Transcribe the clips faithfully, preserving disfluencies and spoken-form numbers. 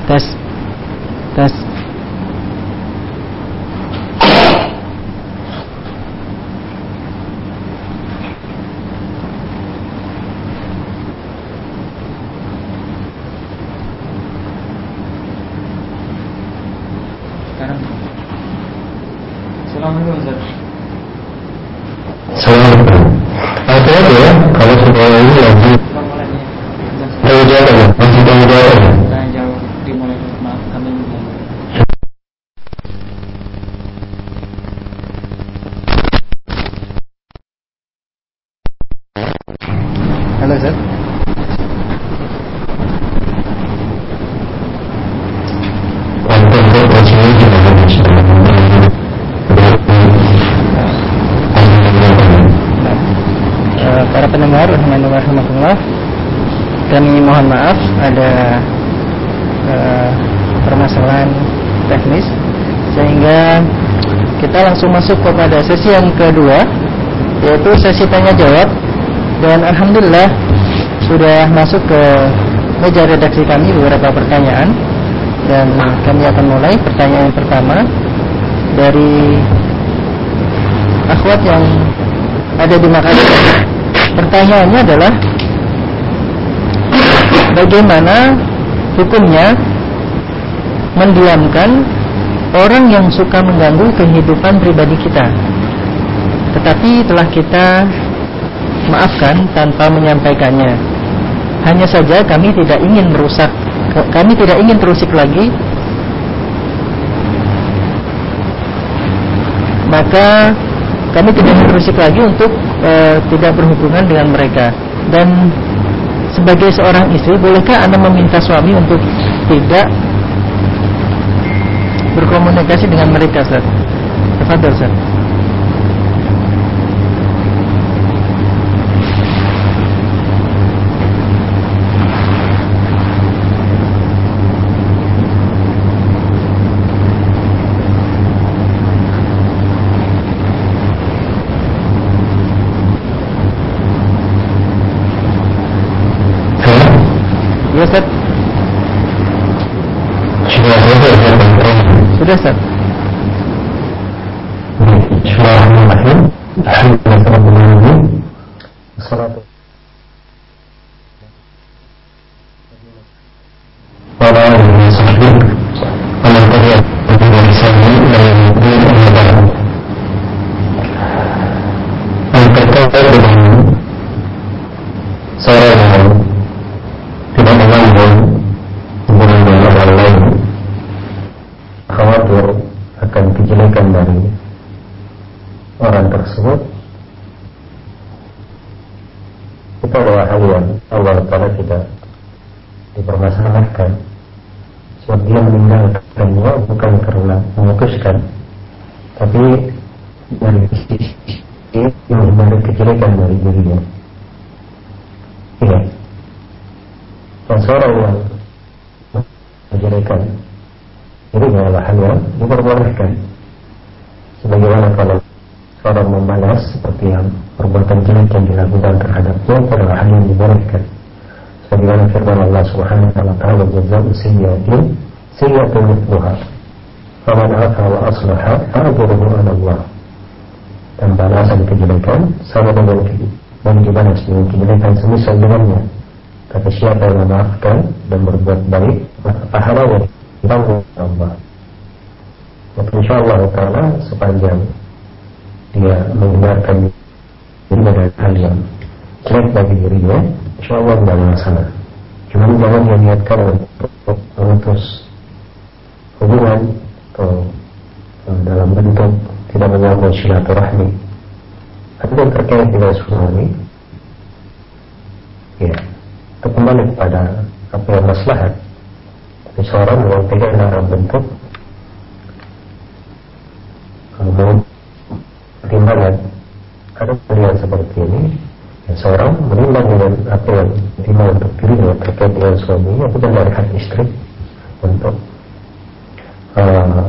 Tes. Tes. Sekarang. Assalamualaikum Ustaz. Assalamualaikum. Hati-hati ya, kalau sudah ini lagi tahu jawabannya, masih tahu jawabannya. Saya jawab dimulai. Maaf kami mulai. Halo Ustaz. Untuk posisi juga harus Para pendengar rahimahullah, kami mohon maaf ada uh, permasalahan teknis sehingga kita langsung masuk kepada sesi yang kedua, yaitu sesi tanya jawab. Dan alhamdulillah sudah masuk ke meja redaksi kami beberapa pertanyaan, dan kami akan mulai. Pertanyaan yang pertama dari akhwat yang ada di Makassar. Pertanyaannya adalah, bagaimana hukumnya mendiamkan orang yang suka mengganggu kehidupan pribadi kita, tetapi telah kita maafkan tanpa menyampaikannya. Hanya saja kami tidak ingin merusak, kami tidak ingin terusik lagi, maka kami tidak terusik lagi untuk e, tidak berhubungan dengan mereka. Dan sebagai seorang istri, bolehkah Anda meminta suami untuk tidak berkomunikasi dengan mereka, Ustaz? Tafadhol, Ustaz. Ya, Ustaz. Sudah, Ustaz. Bismillahirrahmanirrahim. Alhamdulillah. Wassalatu ala rasulillah. Aman tabiat dari sini dari Allah. Terkait dengan seorang yang tidak mengambil hubungan dengan orang lain, khawatir akan kejelekan dari orang tersebut, itu adalah hal yang Allah Ta'ala tidak dipermasalahkan. Sebab dia meninggalkannya bukan karena memutuskan, tapi dari sisi menghindari kejelekan dari dirinya. Iya. Dan seorang yang menjelekan dirinya adalah hal yang diperbolehkan, sebagaimana kalau seorang membalas seperti yang perbuatan jelek yang dilakukan terhadapnya, itu adalah hal yang dibolehkan, sebagaimana firman Allah Subhanahu wa ta'ala, jazaa'u sayyi'atin sayyi'atun mithluha faman 'afa wa aslaha fa'ajruhu 'ala Allah. Dan balasan kejelekan sama dengan yang dibalas dengan kejelekan semisal dengannya. Kata siapa yang memaafkan dan berbuat baik, maka pahalanya ditanggung Allah. Maka insyaallah ta'ala sepanjang dia menghindarkan dirinya dari hal yang jelek bagi dirinya, insyaallah tidak masalah. Cuma jangan dia niatkan untuk memutus hubungan atau dalam bentuk tidak menyambung silaturahmi. Adapun terkait dengan suami, ya, itu kembali kepada apa yang maslahat. Seseorang yang tidak dalam bentuk mau pertimbangan, ada pilihan seperti ini, ya, seorang menimbang dengan apa yang ditimang untuk dirinya terkait dengan suaminya, bukan dari hak istri untuk uh,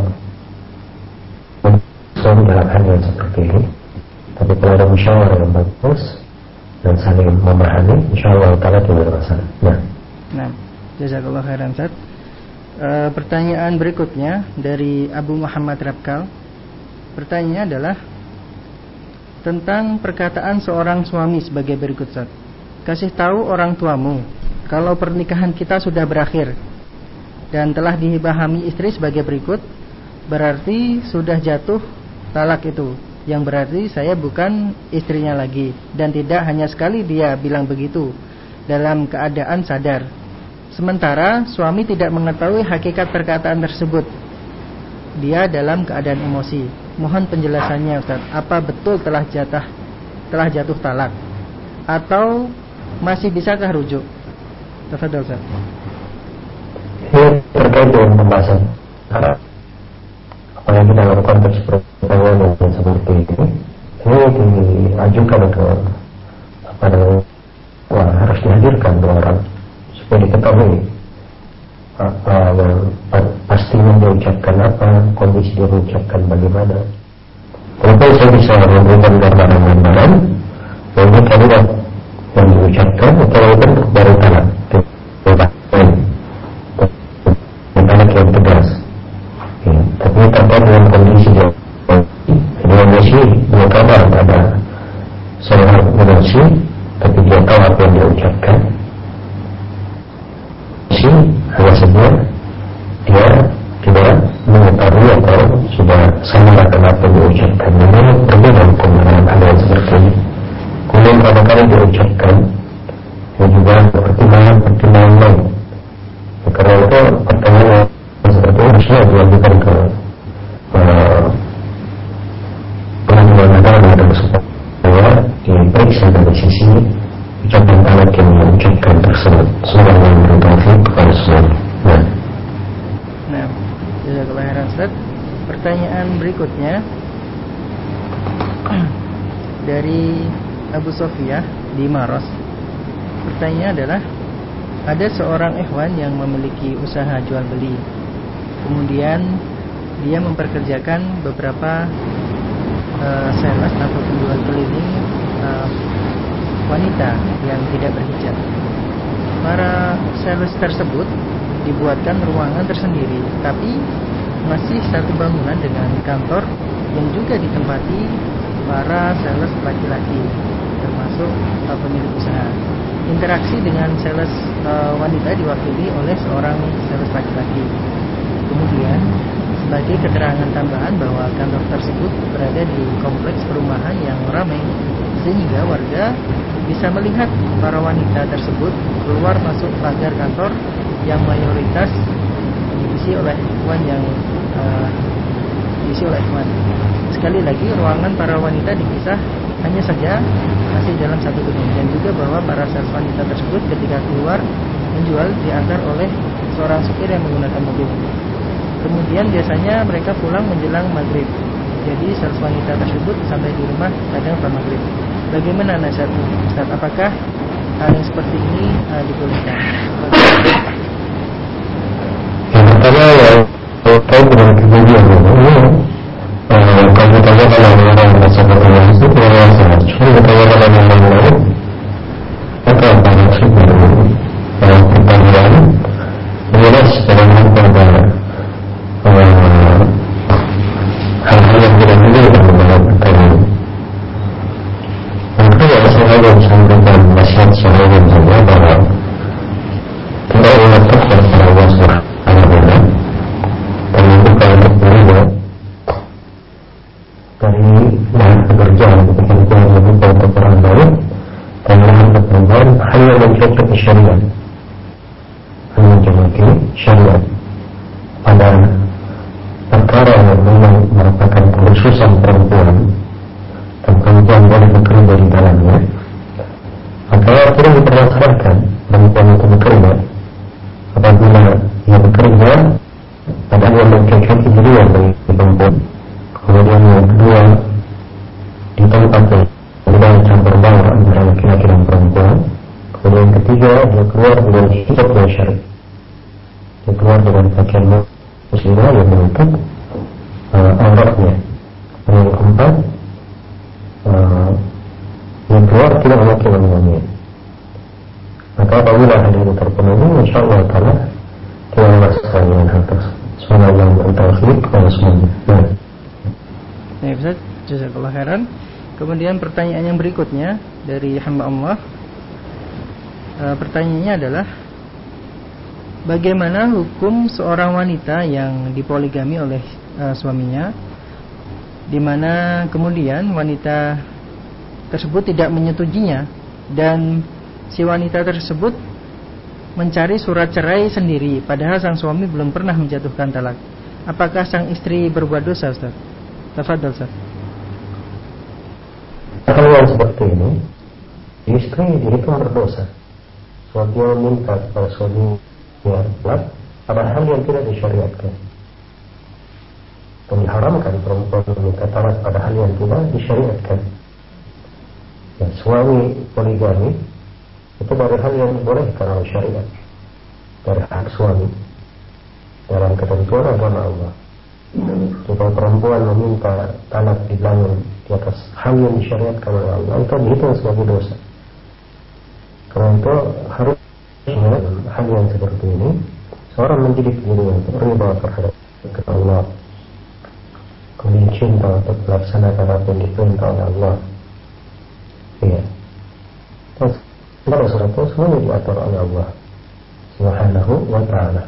suami dalam hal yang seperti ini. Tapi kalau ada musyawarah yang bagus dan saling memahami, insyaallah ta'ala tidak ada masalah. Nah, nah, jazakallah khairan, Ustaz. E, pertanyaan berikutnya dari Abu Muhammad Rabkal. Pertanyaannya adalah tentang perkataan seorang suami sebagai berikut, Ustaz. Kasih tahu orang tuamu kalau pernikahan kita sudah berakhir dan telah dipahami istri sebagai berikut, berarti sudah jatuh talak itu, yang berarti saya bukan istrinya lagi. Dan tidak hanya sekali dia bilang begitu dalam keadaan sadar, sementara suami tidak mengetahui hakikat perkataan tersebut. Dia dalam keadaan emosi. Mohon penjelasannya, Ustaz. Apa betul telah jatuh telah jatuh talak atau masih bisakah rujuk? Tafadhol, Ustaz. Ini terkait dengan pembahasan apalagi dalam konteks pertanyaan yang seperti ini, ini diajukan ke apa namanya, wah, harus dihadirkan dua orang supaya diketahui apa yang pastinya dia ucapkan, apa kondisi dia mengucapkan bagaimana. Kalau saya bisa memberikan gambaran-gambaran bahwa kalimat yang diucapkan itu kan baru talak, talak yang tegas. Ya, tapi terkait dengan kondisi dia, dia masih dia kabar pada seorang emosi, tapi dia tahu apa yang dia ucapkan. Si hanya saja dia tidak mengetahui atau sudah sama akan apa yang dia ucapkan. Memang berbeda hukum dalam hal yang seperti ini. Kemudian kadang-kadang dia ucapkan dia juga pertimbangan-pertimbangan lain. Karena itu pertanyaan seperti ini harusnya dilanjutkan ke pengadilan negara dan supaya diperiksa dari sisi ucapan talak yang diucapkan tersebut. Semoga Allah memberi taufik kepada semua. Nah, nah, jazakallahu khairan, Ustaz. Pertanyaan berikutnya dari Abu Sofiyah di Maros. Pertanyaannya adalah, ada seorang ikhwan yang memiliki usaha jual beli. Kemudian dia memperkerjakan beberapa uh, sales atau penjual keliling uh, wanita yang tidak berhijab. Para sales tersebut dibuatkan ruangan tersendiri, tapi masih satu bangunan dengan kantor yang juga ditempati para sales laki-laki, termasuk uh, pemilik usaha. Interaksi dengan sales uh, wanita diwakili oleh seorang sales laki-laki. Kemudian sebagai keterangan tambahan bahwa kantor tersebut berada di kompleks perumahan yang ramai, sehingga warga bisa melihat para wanita tersebut keluar masuk pagar kantor yang mayoritas diisi oleh ikhwan yang uh, diisi oleh ikhwan. Sekali lagi, ruangan para wanita dipisah hanya saja masih dalam satu gedung, dan juga bahwa para sales wanita tersebut ketika keluar menjual diantar oleh seorang supir yang menggunakan mobil. Kemudian biasanya mereka pulang menjelang maghrib. Jadi sales wanita tersebut sampai di rumah kadang pada maghrib. Bagaimana nasihatmu, Ustaz? Apakah hal yang seperti ini uh, dibolehkan? Yang pertama ya, terkait dengan kejadian ini, kalau ditanya kalau orang merasa berdoa itu orang salah. Cuma ditanya kalau yang lain, apa yang maksud dari pertanyaan? Jelas dalam pada hal-hal yang tidak mudah dalam pertanyaan. Maka ya saya yang sampaikan nasihat saya yang saya bahwa kita ingat kepada Allah Subhanahu wa Ta'ala, dan itu kalau berbeda dari lahan pekerjaan ketika kita membuka untuk orang lain, dan lahan pekerjaan hanya mencocoki syariat, hanya mencocoki syariat pada perkara yang memang merupakan kekhususan perempuan dan perempuan boleh bekerja di dalamnya, maka tidak dipermasalahkan perempuan itu bekerja apabila ia bekerja padahal yang mencocoki dirinya bagi perempuan. Kemudian yang kedua, di tempat yang tidak campur baur antara laki-laki dan perempuan. Kemudian yang ketiga, dia keluar dengan hijab yang syar'i, dia keluar dengan pakaian muslimah yang menutup uh, auratnya. Yang keempat, uh, yang keluar tidak memakai wangian. Maka apabila hal ini terpenuhi, insya Allah Taala tidak masalah terkait dengan hal tersebut. Semoga Allah memberi taufik kepada semuanya. Ya, Ustaz, jazakallahu khairan. Kemudian pertanyaan yang berikutnya dari hamba Allah. E, pertanyaannya adalah, bagaimana hukum seorang wanita yang dipoligami oleh e, suaminya, di mana kemudian wanita tersebut tidak menyetujuinya dan si wanita tersebut mencari surat cerai sendiri padahal sang suami belum pernah menjatuhkan talak. Apakah sang istri berbuat dosa, Ustaz? Tafadhol, Ustaz. Kalau yang seperti ini, istri dihitung berdosa. Sebab dia meminta kepada suami yang talak padahal yang tidak disyariatkan. Dan diharamkan perempuan meminta talak padahal yang tidak disyariatkan. Ya, suami poligami itu dari hal yang dibolehkan oleh syariat, dari hak suami dalam ketentuan agama Allah. Jika perempuan meminta talak di belakang di atas hal yang disyariatkan oleh Allah, itu dihitung sebagai dosa. Karena itu harusnya hal yang seperti ini seorang menjadi diri yang riba terhadap Allah, kemudian cinta untuk melaksanakan apa yang diperintah oleh Allah. Iya. Dan segala sesuatu semuanya diatur oleh Allah Subhanahu wa ta'ala.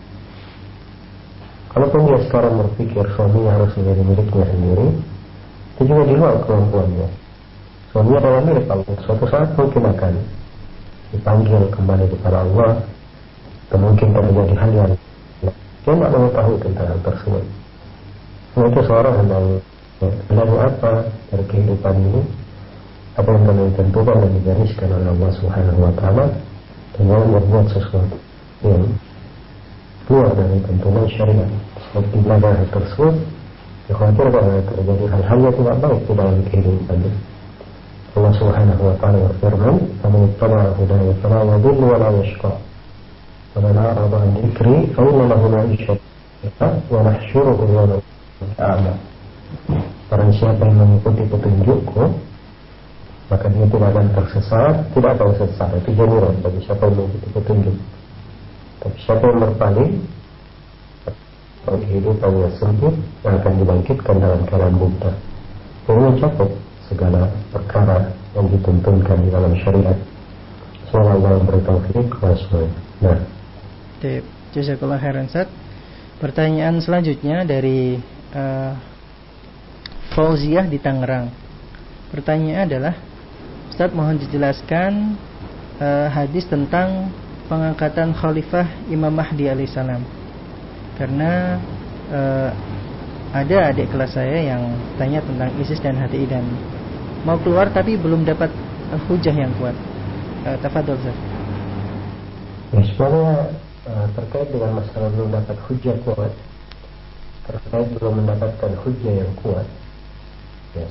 Kalaupun dia sekarang berpikir suaminya harus menjadi miliknya sendiri, itu juga di luar kemampuannya. Suami adalah milik Allah. Suatu saat mungkin akan dipanggil kembali kepada Allah, atau mungkin terjadi hal yang dia tidak mengetahui tentang hal tersebut. Nah, itu seorang yang belajar apa dari kehidupan ini, apa yang telah ditentukan dan digariskan oleh Allah Subhanahu wa ta'ala, dan jangan berbuat sesuatu yang keluar dari tuntunan syariat. Sebab di belakang hal tersebut dikhawatirkan akan terjadi hal-hal yang tidak baik di dalam kehidupan. Allah Subhanahu wa ta'ala berfirman, "Faman ittaba'a hudaya fala yadhillu wa la yashqa. Wa man a'rada 'an dhikri fa inna lahu ma'ishatan wa nahsyuruhu yawmal qiyamah." Barang siapa yang mengikuti petunjukku, maka dia tidak akan tersesat, tidak akan sesat. Itu jaminan bagi siapa yang mengikuti petunjuk. Tapi siapa yang berpaling, kehidupan yang sempit yang akan dibangkitkan dalam keadaan buta. Ini mencakup segala perkara yang dituntunkan di dalam syariat. Semoga Allah memberi taufik kepada semuanya. Nah, jazakallahu khairan, Ustaz. Pertanyaan selanjutnya dari uh, Fauziah di Tangerang. Pertanyaannya adalah, Ustaz, mohon dijelaskan uh, hadis tentang pengangkatan Khalifah Imam Mahdi alaihissalam. Karena uh, ada adik kelas saya yang tanya tentang ISIS dan H T I dan mau keluar tapi belum dapat uh, hujah yang kuat. uh, Tafadhol, Ustaz. Ya, sebenarnya uh, terkait dengan masalah belum dapat hujah kuat, terkait belum mendapatkan hujah yang kuat, ya,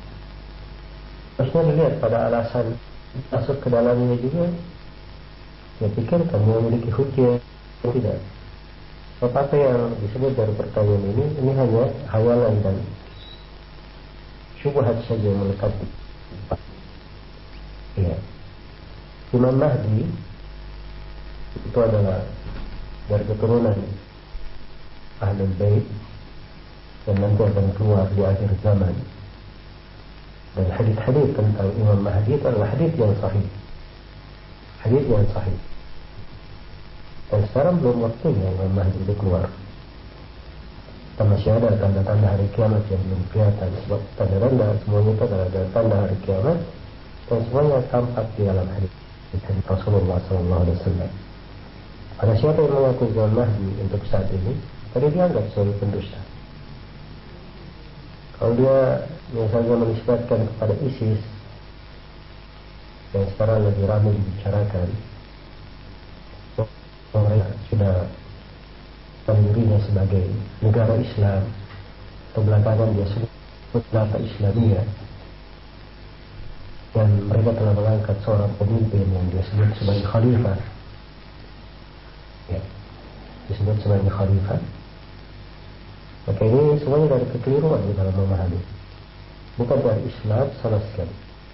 harusnya dilihat pada alasan masuk ke dalamnya juga. Ya, pikirkan dia memiliki hujah atau tidak. Apa yang disebut dari pertanyaan ini, ini hanya hayalan dan syubhat saja yang melekat. Ya, Imam Mahdi itu adalah dari keturunan Ahlul Bait yang nanti akan keluar di akhir zaman. Dan hadis-hadis tentang Imam Mahdi itu adalah hadis yang sahih. Hadis yang sahih. Dan sekarang belum waktunya Imam Mahdi itu keluar. Dan masih ada tanda-tanda hari kiamat yang belum kelihatan. Sebab tanda-tanda semuanya itu adalah tanda hari kiamat, dan semuanya tampak di dalam hadis Rasulullah sallallahu alaihi wasallam. Ada siapa yang mengaku Imam Mahdi untuk saat ini, tadi dianggap sebagai pendusta. Kalau dia misalnya menisbatkan kepada ISIS yang sekarang lebih ramai dibicarakan, mereka sudah mendirinya sebagai negara Islam, atau belakangan dia sebut negara Islamiyah, dan mereka telah mengangkat seorang pemimpin yang dia sebut sebagai khalifah, ya, disebut sebagai khalifah. Maka ini semuanya dari kekeliruan di dalam memahami, bukan dari Islam sama sekali.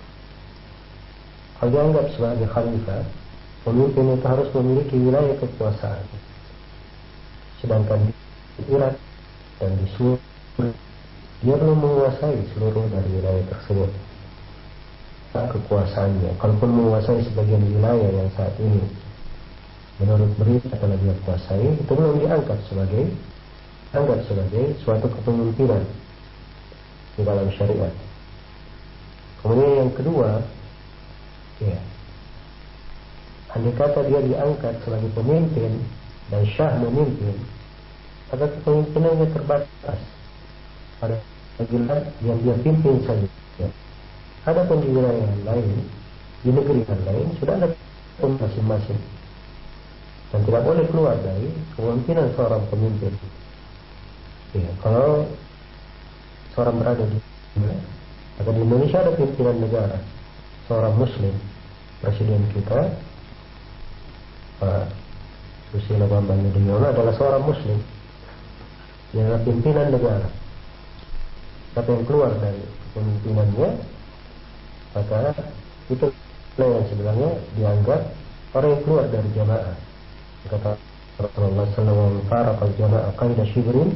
Kalau dianggap sebagai khalifah, pemimpin itu harus memiliki wilayah kekuasaan. sedangkan di Irak dan di Suriah dia belum menguasai seluruh dari wilayah tersebut. Kekuasaannya, kalaupun menguasai sebagian wilayah yang saat ini menurut berita telah dia kuasai, itu belum diangkat sebagai anggap sebagai suatu kepemimpinan di dalam syariat. Kemudian yang kedua, ya, andai kata dia diangkat sebagai pemimpin dan syah memimpin, maka kepemimpinannya terbatas pada wilayah yang dia pimpin saja. Adapun di wilayah yang lain, di negeri yang lain sudah ada masing-masing dan tidak boleh keluar dari kepemimpinan seorang pemimpin. Ya, kalau seorang berada di atau di Indonesia ada pimpinan negara, seorang Muslim, presiden kita Pak Susilo Bambang Yudhoyono adalah seorang Muslim, dia adalah pimpinan negara. Tapi yang keluar dari kepemimpinannya, maka itu yang sebenarnya dianggap orang yang keluar dari jamaah. Kata Rasulullah sallallahu alaihi wasallam, "Faraqal jamaah qaida shibrin,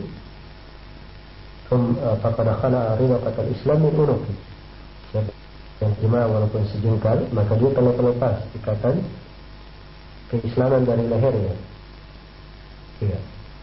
faqad khala ridaqatal Islam min unuqi." Yang jemaah walaupun sejengkal, maka dia telah terlepas ikatan keislaman dari lehernya. Iya.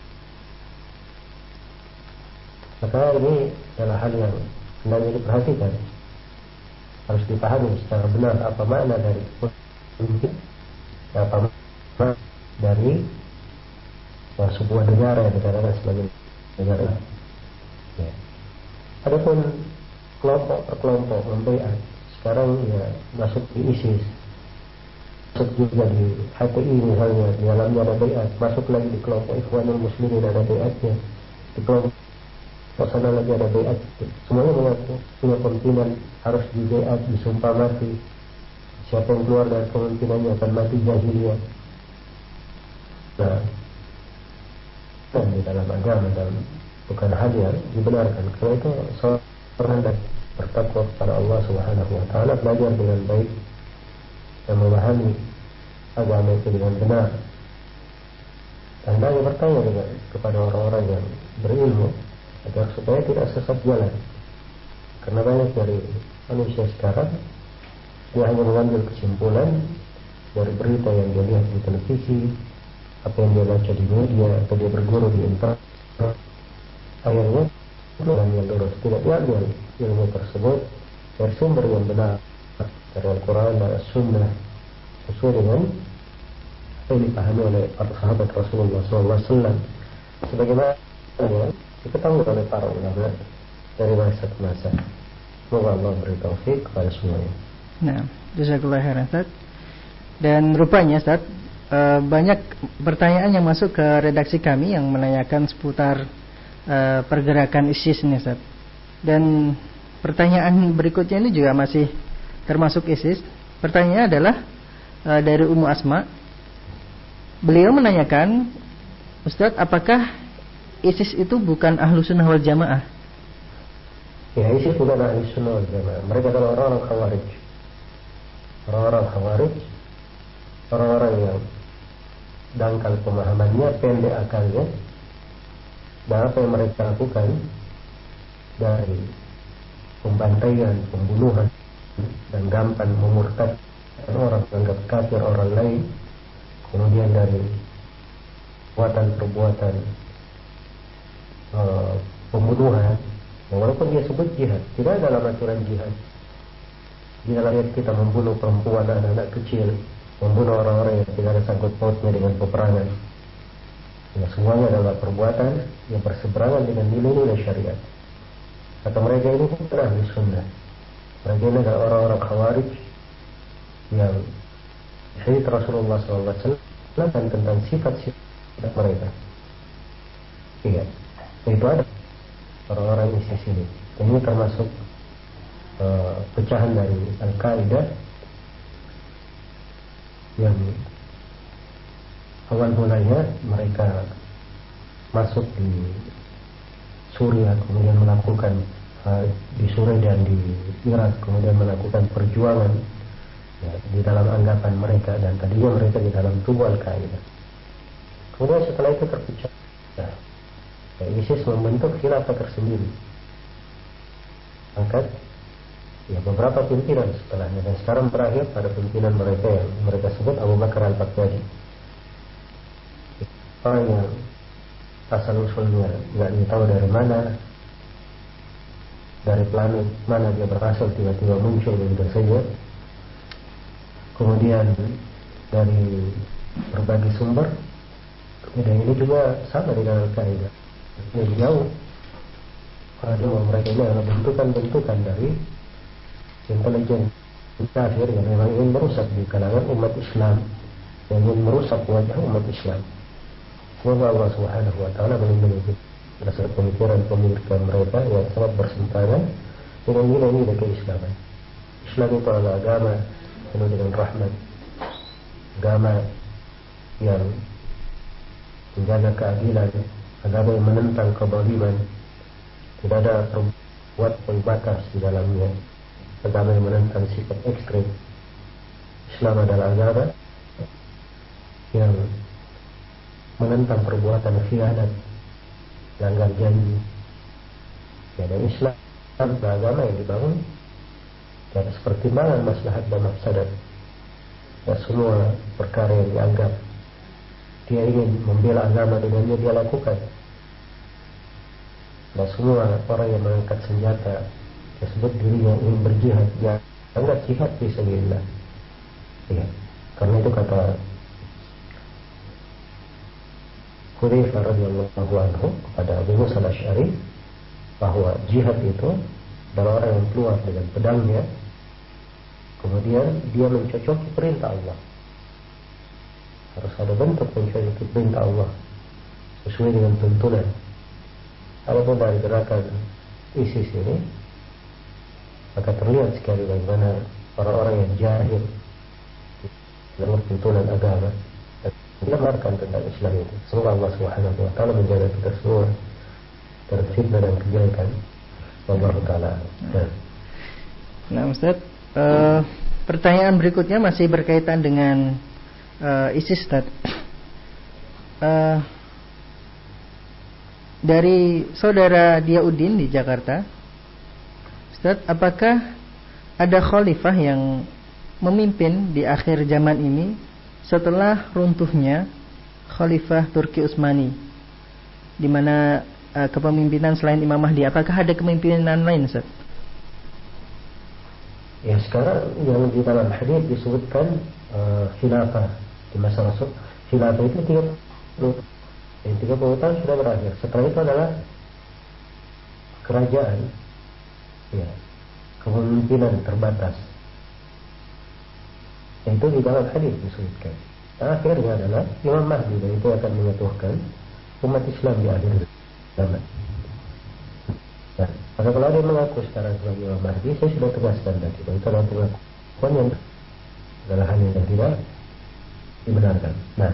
Maka ini adalah hal yang hendaknya diperhatikan. Harus dipahami secara benar apa makna dari pemimpin, apa makna dari ya, sebuah negara yang dikatakan sebagai negara. Ya. Adapun kelompok per kelompok membaiat sekarang ya masuk di ISIS, masuk juga di H T I misalnya, di dalamnya ada baiat, masuk lagi di kelompok Ikhwanul Muslimin ada baiatnya, di kelompok sana lagi ada baiat. Semuanya mengaku punya pimpinan harus di baiat, disumpah mati. Siapa yang keluar dari kepemimpinannya akan mati jahiliyah. Nah, dan di dalam agama dan bukan hal yang dibenarkan. Karena itu seorang dan bertakwa kepada Allah Subhanahu wa taala, belajar dengan baik dan memahami agama itu dengan benar. Dan dia bertanya juga kepada orang-orang yang berilmu agar supaya tidak sesat jalan. Karena banyak dari manusia sekarang dia hanya mengambil kesimpulan dari berita yang dia lihat di televisi, apa yang dia baca di media, atau dia berguru di internet. Akhirnya jalan yang lurus, tidak diambil ilmu tersebut dari sumber yang benar, dari Al-Quran dan As-Sunnah, sesuai dengan apa yang dipahami oleh para sahabat Rasulullah shallallahu alaihi wasallam, sebagaimana ya, diketahui oleh para ulama dari masa ke masa. Semoga Allah beri taufik kepada semuanya. Nah, jazakallahu khairan Ustaz. Dan rupanya Ustaz, banyak pertanyaan yang masuk ke redaksi kami yang menanyakan seputar uh, pergerakan ISIS ini Ustaz. Dan pertanyaan berikutnya ini juga masih termasuk ISIS. Pertanyaannya adalah uh, dari Ummu Asma. Beliau menanyakan, Ustaz, apakah ISIS itu bukan ahlu sunnah wal jamaah? Ya, ISIS bukan ahlu sunnah wal jamaah. Mereka adalah orang-orang khawarij. Orang-orang khawarij, orang-orang yang dangkal pemahamannya, pendek akalnya, dan apa yang mereka lakukan dari pembantaian, pembunuhan, dan gampang memurtadkan orang, menganggap kafir orang lain, kemudian dari perbuatan-perbuatan uh, pembunuhan, walaupun dia sebut jihad, tidak dalam aturan jihad. Di dalam ayat kita membunuh perempuan dan anak-anak kecil, membunuh orang-orang yang tidak ada sangkut pautnya dengan peperangan. Ya, semuanya adalah perbuatan yang berseberangan dengan nilai-nilai syariat. Kata mereka ini bukan ahli sunnah. Mereka ini adalah orang-orang khawarij yang hadits Rasulullah shallallahu alaihi wasallam tentang sifat-sifat mereka. Iya, itu ada orang-orang ISIS ini. Ini termasuk uh, pecahan dari Al-Qaeda yang awal mulanya mereka masuk di Suriah, kemudian melakukan uh, di Suriah dan di Irak, kemudian melakukan perjuangan ya, di dalam anggapan mereka, dan tadinya mereka di dalam tubuh Al-Qaeda. Kemudian setelah itu terpecah Ya, ISIS membentuk khilafah tersendiri, angkat ya beberapa pimpinan setelahnya, dan sekarang terakhir pada pimpinan mereka yang mereka sebut Abu Bakar al-Baghdadi, orang yang asal usulnya nggak tahu dari mana, dari planet mana dia berasal, tiba-tiba muncul begitu saja. Kemudian dari berbagai sumber, dan ini juga sama dengan Al-Qaeda, yang jauh karena mereka ini adalah bentukan-bentukan dari intelijen kafir yang memang ingin merusak di kalangan umat Islam, yang ingin merusak wajah umat Islam. Semoga Allah Subhanahu wa taala melindungi dasar pemikiran-pemikiran mereka yang sangat bertentangan dengan nilai-nilai keislaman. Islam itu adalah agama penuh dengan rahmat, agama yang menjaga keadilan, agama yang menentang kezaliman, tidak ada perbuatan batas di dalamnya, agama yang menentang sikap ekstrim. Islam adalah agama yang menentang perbuatan khianat, langgar janji. Ya, dan Islam adalah agama yang dibangun di atas pertimbangan maslahat dan mafsadat. Ya, semua perkara yang dianggap dia ingin membela agama dengannya dia lakukan. Dan semua orang yang mengangkat senjata disebut dirinya ingin berjihad, ya anggap jihad fisabilillah. Ya, karena itu kata Hudzaifah radhiyallahu anhu kepada Abu Musa al-Asy'ari bahwa jihad itu adalah orang yang keluar dengan pedangnya, kemudian dia mencocoki perintah Allah. Harus ada bentuk mencocoki perintah Allah sesuai dengan tuntunan. Adapun dari gerakan ISIS ini, maka terlihat sekali bagaimana orang-orang yang jahil dalam tuntunan agama dan mengamalkan tentang Islam itu. Semoga Allah Subhanahu wa taala menjaga kita semua dari fitnah dan kejelekan. Wallahu taala. Nah, Ustaz, uh, pertanyaan berikutnya masih berkaitan dengan uh, ISIS, Ustaz. Uh, dari saudara Diaudin di Jakarta, Ustaz, apakah ada khalifah yang memimpin di akhir zaman ini setelah runtuhnya Khalifah Turki Utsmani, di mana uh, kepemimpinan selain Imam Mahdi? Apakah ada kepemimpinan lain, Ustaz? Ya, sekarang yang di dalam hadis disebutkan uh, khilafah di masa Rasul. Khilafah itu tiga puluh, yang tiga puluh tahun sudah berakhir. Setelah itu adalah kerajaan, ya, kepemimpinan terbatas. Itu di dalam hadis disebutkan. Akhirnya adalah Imam Mahdi, dan itu akan menyatukan umat Islam di akhir zaman. Nah, maka kalau ada yang mengaku sekarang sebagai Imam Mahdi, saya sudah tegaskan tadi bahwa itu adalah pengakuan yang adalah hal yang tidak dibenarkan. Nah,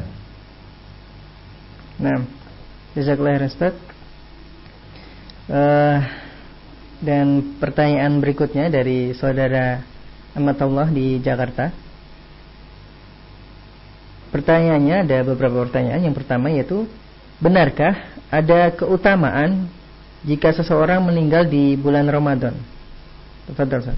nah, jazakallahu khairan, Ustaz. Uh, dan pertanyaan berikutnya dari saudara Amatullah di Jakarta. Pertanyaannya ada beberapa pertanyaan. Yang pertama yaitu, benarkah ada keutamaan jika seseorang meninggal di bulan Ramadan? Tafadhal, Ustaz.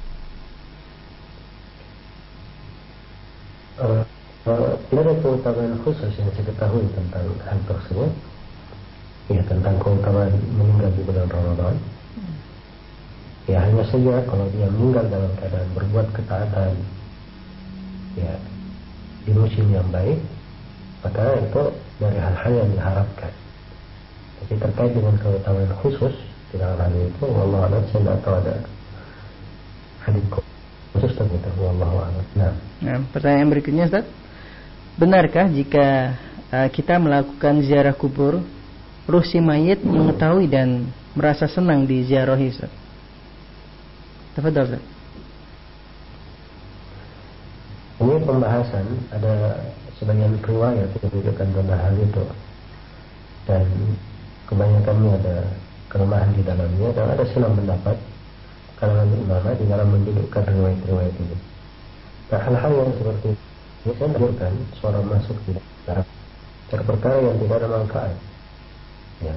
Uh, uh, tidak ada keutamaan khusus yang saya ketahui tentang hal tersebut. Ya, tentang keutamaan meninggal di bulan Ramadan. Ya, hanya saja kalau dia meninggal dalam keadaan berbuat ketaatan, ya, di musim yang baik, maka itu dari hal-hal yang diharapkan. Tapi terkait dengan keutamaan khusus di dalam hal itu, wallahu a'lam, saya tidak tahu ada hadis khusus tentang itu. Wallahu a'lam. Nah, nah, pertanyaan berikutnya, Ustaz. Benarkah jika uh, kita melakukan ziarah kubur, ruh si mayit mengetahui dan merasa senang di ziarahi, Ustaz? Tafadhal, Ustaz. Ini pembahasan, ada sebagian riwayat yang menunjukkan tentang hal itu, dan kebanyakannya ada kelemahan di dalamnya, dan ada silang pendapat kalangan ulama di dalam mendudukkan riwayat-riwayat ini. Nah, hal-hal yang seperti ini saya menunjukkan seorang masuk di dalam perkara yang tidak ada manfaat, ya,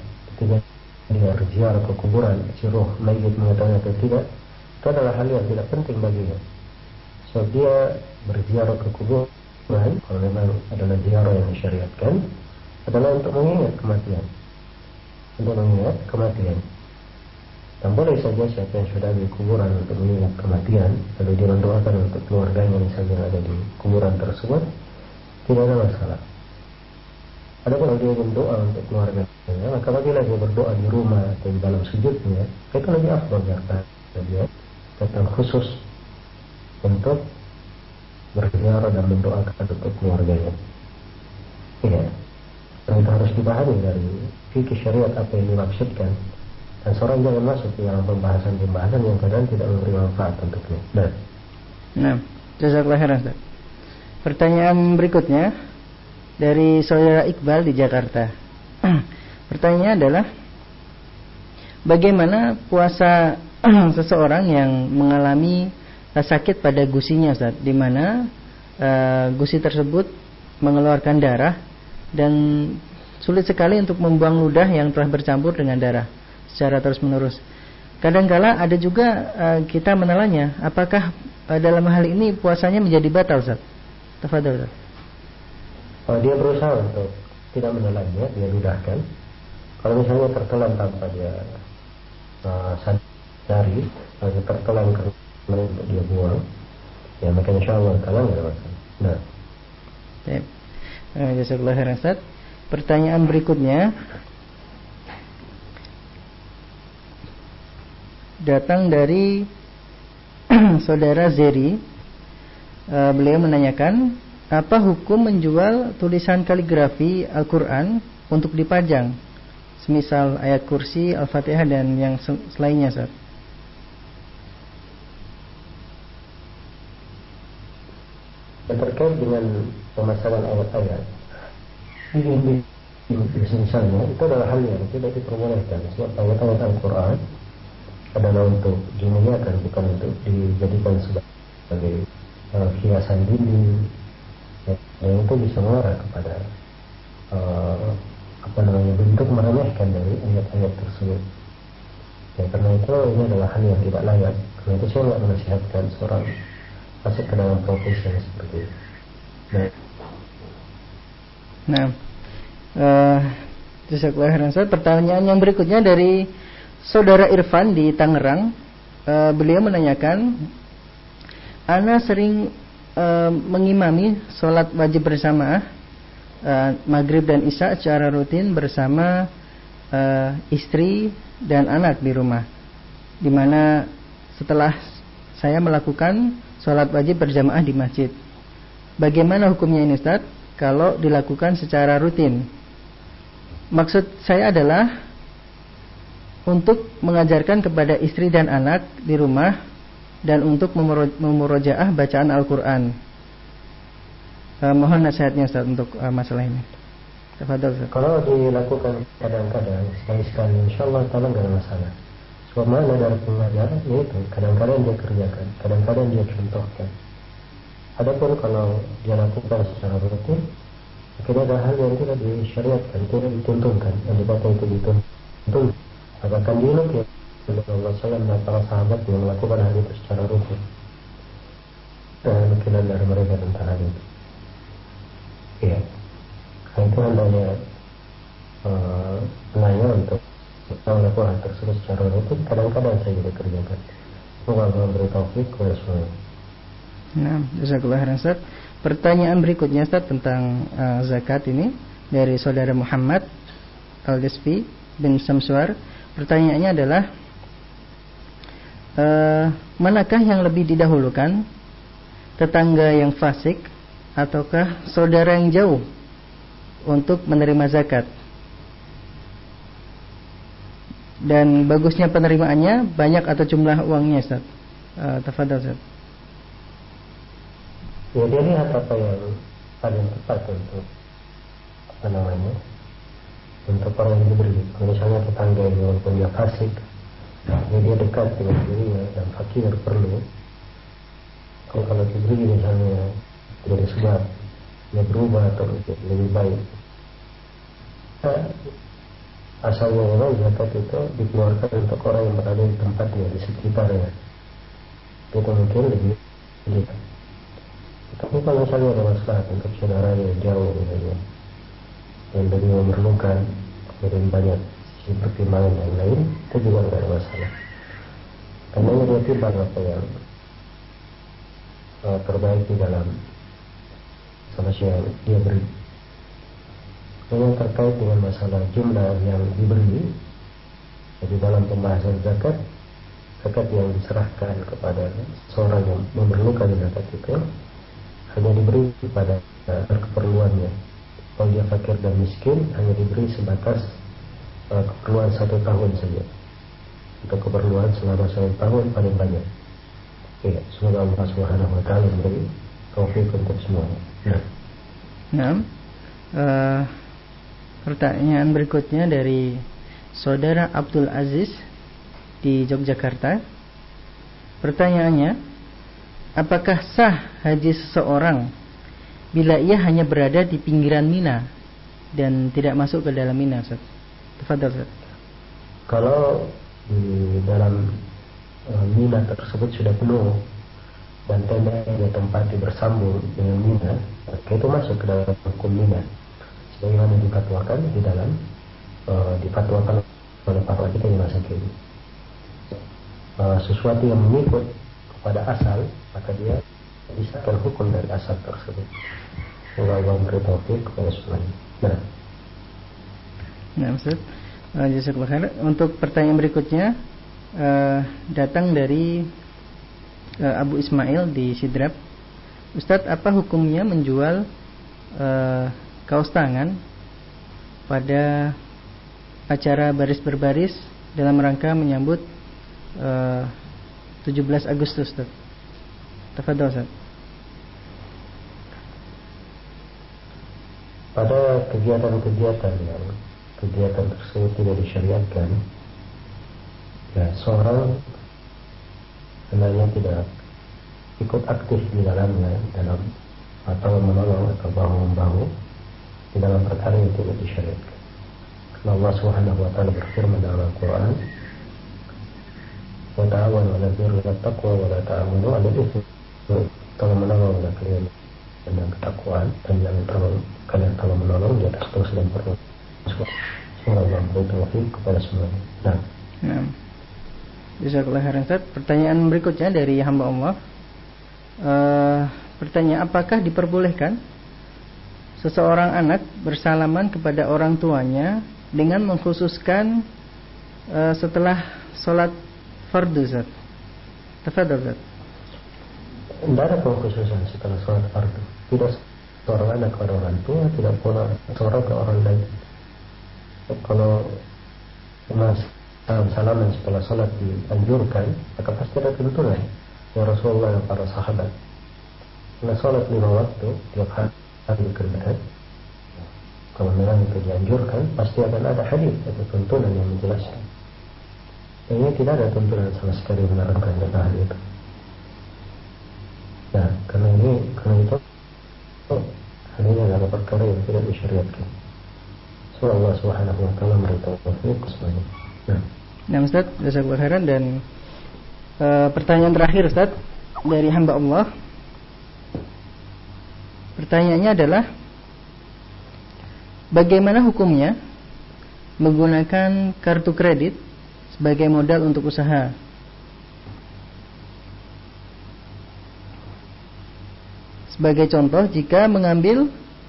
ketika dia berziarah ke kuburan, si roh mayit mengetahui atau tidak, itu adalah hal yang tidak penting baginya. So dia berziarah ke kuburan, kalau memang adalah ziarah yang disyariatkan, adalah untuk mengingat kematian, untuk mengingat kematian. Dan boleh saja siapa yang sudah di kuburan untuk mengingat kematian, lalu dia mendoakan untuk keluarganya misalnya ada di kuburan tersebut, tidak ada masalah. Adapun kalau dia berdoa untuk keluarganya, maka apabila dia berdoa di rumah atau di dalam sujudnya, itu lebih afdal karena dia datang khusus untuk berziarah dan mendoakan untuk keluarganya. Iya, dan itu harus dipahami dari fikih syariat apa yang dimaksudkan. Dan seorang jangan masuk di dalam pembahasan-pembahasan yang kadang tidak memberi manfaat untuknya. Nah, nah, jazakallahu khairan. Pertanyaan berikutnya dari saudara Iqbal di Jakarta. Pertanyaannya adalah, bagaimana puasa seseorang yang mengalami sakit pada gusinya, Ustaz, di mana uh, gusi tersebut mengeluarkan darah dan sulit sekali untuk membuang ludah yang telah bercampur dengan darah secara terus-menerus. Kadangkala ada juga uh, kita menelannya, apakah uh, dalam hal ini puasanya menjadi batal, Ustaz? Tafadhol, Ustaz. Kalau dia berusaha untuk tidak menelannya, dia ludahkan. Kalau misalnya tertelan tanpa dia uh, sadari, kalau tertelan karena untuk dia buang, ya maka insya Allah kalah nggak ada masalah. Nah, baik. Uh, jazakallahu khairan, Ustaz. Pertanyaan berikutnya datang dari saudara Zeri. Uh, beliau menanyakan, apa hukum menjual tulisan kaligrafi Al-Quran untuk dipajang, semisal ayat kursi, Al-Fatihah dan yang selainnya, Ustaz? yang terkait dengan pemasangan ayat-ayat ini misalnya, itu adalah hal yang tidak diperbolehkan. Sebab ayat-ayat Al-Quran adalah untuk dimuliakan, bukan untuk dijadikan sebagai uh, hiasan dinding, ya, yang itu bisa mengarah kepada uh, apa namanya bentuk meremehkan dari ayat-ayat tersebut. Ya, karena itu ini adalah hal yang tidak layak. Karena itu saya tidak menasihatkan seorang masuk ke dalam profesi yang seperti itu. Nah, nah uh, jazakallahu khairan. Pertanyaan yang berikutnya dari saudara Irfan di Tangerang. uh, Beliau menanyakan, ana sering uh, mengimami sholat wajib berjamaah uh, maghrib dan isya secara rutin bersama uh, istri dan anak di rumah, dimana setelah saya melakukan sholat wajib berjamaah di masjid. Bagaimana hukumnya ini, Ustaz, kalau dilakukan secara rutin? Maksud saya adalah untuk mengajarkan kepada istri dan anak di rumah dan untuk memurojaah bacaan Al-Quran. Uh, mohon nasihatnya, Ustaz, untuk uh, masalah ini. Tafadhol, Ustaz. Kalau dilakukan kadang-kadang, sekali-sekali, insyaAllah ta'ala nggak ada masalah. Sebab mana dari pengajaran itu kadang-kadang dia kerjakan, kadang-kadang dia contohkan. Adapun kalau dia lakukan secara rutin, akhirnya ada hal yang tidak disyariatkan, tidak dituntunkan, yang dikata itu dituntun. Bahkan dinukil Rasulullah shallallahu alaihi wasallam dan para sahabat yang melakukan hal itu secara rutin. Dan nukilan dari mereka tentang hal itu. Iya. Nah, itu hendaknya uh, menanya untuk melakukan hal tersebut secara rutin. Kadang-kadang saya juga kerjakan. Semoga Allah memberi taufik kepada semua. Nah, jazakallahu khairan, Ustaz. Pertanyaan berikutnya, Ustaz, tentang uh, zakat ini dari saudara Muhammad Al-Despi bin Samsuar. Pertanyaannya adalah, uh, manakah yang lebih didahulukan, tetangga yang fasik ataukah saudara yang jauh untuk menerima zakat? Dan bagusnya penerimaannya banyak atau jumlah uangnya, Ustaz? Uh, tafadhol, Ustaz. Ya, dia lihat apa yang paling tepat untuk apa namanya untuk orang yang diberi. Misalnya tetangga yang walaupun dia fasik, ya dia dekat dengan dirinya dan fakir perlu. Kalau kalau diberi misalnya jadi sebab dia berubah atau lebih baik, nah, asalnya memang zakat itu dikeluarkan untuk orang yang berada di tempatnya, di sekitarnya. Itu mungkin lebih sedikit. Tapi kalau misalnya ada masalah untuk saudara yang jauh misalnya, yang lebih memerlukan, kemudian banyak pertimbangan yang lain, itu juga tidak ada masalah. Karena dia timbang apa yang uh, terbaik di dalam sama yang dia beri. Yang terkait dengan masalah jumlah yang diberi, jadi dalam pembahasan zakat, zakat yang diserahkan kepada seorang yang memerlukan zakat itu hanya diberi kepada uh, keperluannya. Kalau dia fakir dan miskin, hanya diberi sebatas uh, keperluan satu tahun saja. Untuk keperluan selama satu tahun paling banyak. Ya, semoga Allah Subhanahu Wa Taala memberi taufik untuk semuanya. Nah, nah uh, pertanyaan berikutnya dari saudara Abdul Aziz di Yogyakarta. Pertanyaannya, apakah sah haji seseorang bila ia hanya berada di pinggiran Mina dan tidak masuk ke dalam Mina? Ustaz, tafadhal Ustaz. Kalau di dalam uh, Mina tersebut sudah penuh dan tenda yang tempati bersambung dengan Mina, maka itu masuk ke dalam hukum Mina. Sebagaimana difatwakan di dalam uh, difatwakan oleh para kita di masa kini. Uh, sesuatu yang mengikut kepada asal, maka dia bisa terhukum dari asal tersebut. Semoga Allah memberi taufik kepada semuanya. Nah, nah Ustaz, uh, jazakallahu khair. Untuk pertanyaan berikutnya uh, datang dari uh, Abu Ismail di Sidrap. Ustaz, apa hukumnya menjual uh, kaos tangan pada acara baris berbaris dalam rangka menyambut uh, tujuh belas Agustus, Ustaz? Tafadhol, Ustaz. Pada kegiatan-kegiatan yang kegiatan tersebut tidak disyariatkan, ya seorang sebenarnya tidak ikut aktif di dalamnya, dalam atau menolong atau bahu-membahu di dalam perkara yang tidak disyariatkan. Karena Allah Subhanahu Wa Taala berfirman dalam Al-Quran, wa ta'awanu 'alal birri wat taqwa wa la ta'awanu 'alal itsmi. Tolong menolong kalian dengan ketakwaan, dan jangan terlalu kalian tolong menolong di atas dosa dan perbuatan. Semoga Allah memberi taufik kepada semuanya. Nah, nah. Jazakallahu khairan, Ustaz. Pertanyaan berikutnya dari hamba Allah. Uh, pertanyaan, apakah diperbolehkan seseorang anak bersalaman kepada orang tuanya dengan mengkhususkan uh, setelah sholat fardu, Ustaz? Tafadhol, Ustaz. Tidak ada pengkhususan setelah sholat fardu. Tidak seorang anak kepada orang tua, tidak pula seorang ke orang lain. Kalau mas salam-salaman setelah sholat dianjurkan, maka pasti ada tuntunan ya Rasulullah dan para sahabat. Karena sholat lima waktu tiap hari berkenaan, kalau memang itu dianjurkan, pasti akan ada hadis atau tuntunan yang menjelaskan. Ini tidak ada tuntunan sama sekali menerangkan tentang hal itu. Nah, karena ini, karena itu, oh, hal ini adalah perkara yang tidak disyariatkan. Semoga Allah Subhanahu Wa Taala memberi taufik semuanya. Nah, nah Ustaz, jazakallahu khairan. Dan e, pertanyaan terakhir, Ustaz, dari hamba Allah. Pertanyaannya adalah, bagaimana hukumnya menggunakan kartu kredit sebagai modal untuk usaha? Sebagai contoh, jika mengambil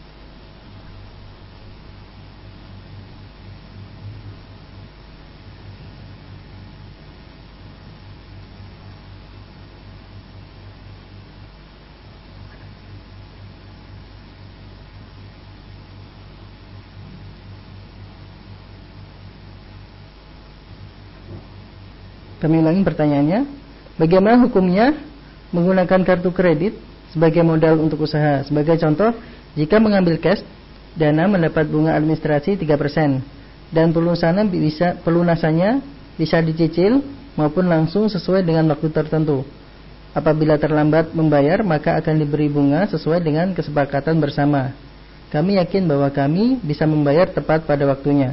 Kami ulangi pertanyaannya, bagaimana hukumnya menggunakan kartu kredit sebagai modal untuk usaha? Sebagai contoh, jika mengambil cash, dana mendapat bunga administrasi tiga persen dan pelunasannya bisa, pelunasannya bisa dicicil maupun langsung sesuai dengan waktu tertentu. Apabila terlambat membayar, maka akan diberi bunga sesuai dengan kesepakatan bersama. Kami yakin bahwa kami bisa membayar tepat pada waktunya.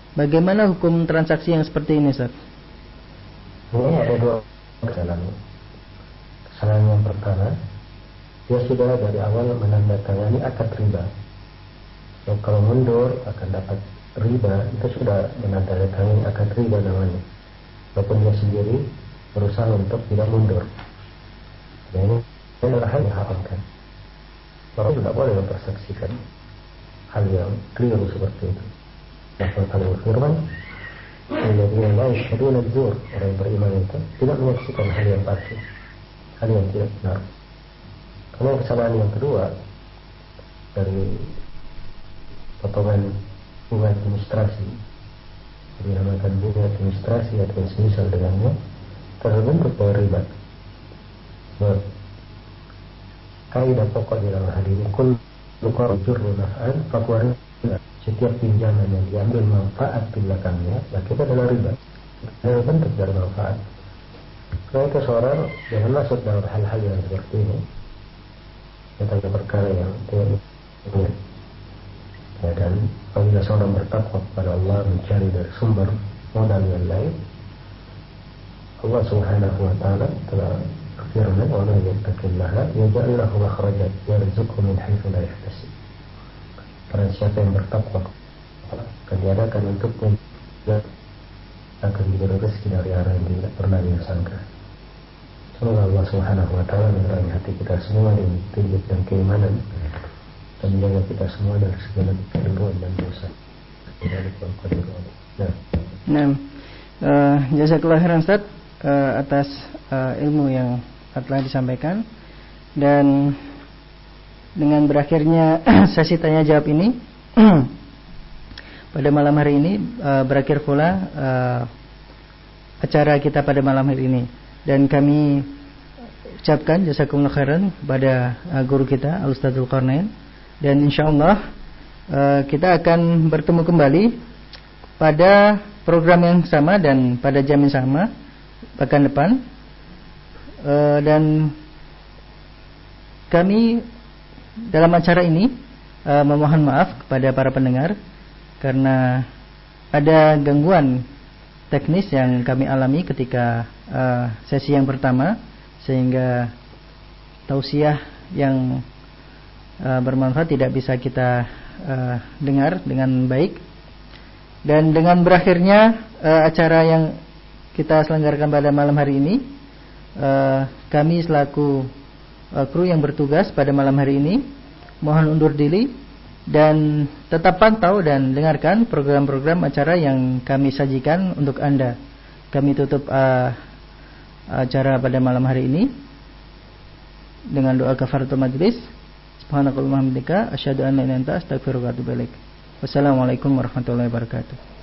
Bagaimana hukum transaksi yang seperti ini, Ustaz? Ini ada dua kesalahan. Kesalahan yang pertama, dia sudah dari awal menandatangani akad riba. So, kalau mundur akan dapat riba, itu sudah menandatangani akad riba namanya. Walaupun dia sendiri berusaha untuk tidak mundur. Dan ini adalah hal yang diharamkan. Orang tidak boleh mempersaksikan hal yang keliru seperti itu. Allah Ta'ala berfirman, "Alladzina la yashhaduna az-zur", orang yang beriman itu tidak menyaksikan hal yang palsu, hal yang tidak benar. Kemudian kesalahan yang kedua dari potongan bunga administrasi, dinamakan bunga administrasi atau semisal dengannya, terbentuk dari riba. Nah, kaidah pokok di dalam hal ini, kul lukarujur naf'an fakuwa riba. Setiap pinjaman yang diambil manfaat di belakangnya, maka itu adalah riba. Adalah bentuk dari manfaat. Karena itu seorang jangan masuk dalam hal-hal yang seperti ini. Tentang perkara yang tidak ingin. Ya, dan apabila seorang bertakwa kepada Allah, mencari dari sumber modal yang lain, Allah Subhanahu wa Ta'ala telah berfirman, "Wa man yattaqillaha yaj'al lahu makhrajan yarzuqhu min haitsu la yahtasib." Karena siapa yang bertakwa akan diadakan untuknya akan diberi rezeki dari arah yang tidak pernah dia sangka. Semoga Allah Subhanahu wa Ta'ala menerangi hati kita semua dengan petunjuk dan keimanan, dan menjaga kita semua dari segala kekeliruan dan dosa. Nah, nah uh, jazakallahu khairan Ustaz uh, atas uh, ilmu yang telah disampaikan. Dan dengan berakhirnya sesi tanya jawab ini pada malam hari ini uh, berakhir pula uh, acara kita pada malam hari ini. Dan kami ucapkan jazakumullah khairan pada uh, guru kita Al-Ustaz Dzulqarnain. Dan insyaallah uh, kita akan bertemu kembali pada program yang sama dan pada jam yang sama pekan depan. uh, Dan kami dalam acara ini uh, memohon maaf kepada para pendengar karena ada gangguan teknis yang kami alami ketika uh, sesi yang pertama, sehingga tausiah yang uh, bermanfaat tidak bisa kita uh, dengar dengan baik. Dan dengan berakhirnya uh, acara yang kita selenggarakan pada malam hari ini, uh, kami selaku uh, kru yang bertugas pada malam hari ini mohon undur diri, dan tetap pantau dan dengarkan program-program acara yang kami sajikan untuk Anda. Kami tutup uh, acara pada malam hari ini dengan doa kafaratul majlis. Subhanakallahumma wa bihamdika asyhadu an la ilaha illa anta astaghfiruka wa atubu ilaik. Wassalamualaikum warahmatullahi wabarakatuh.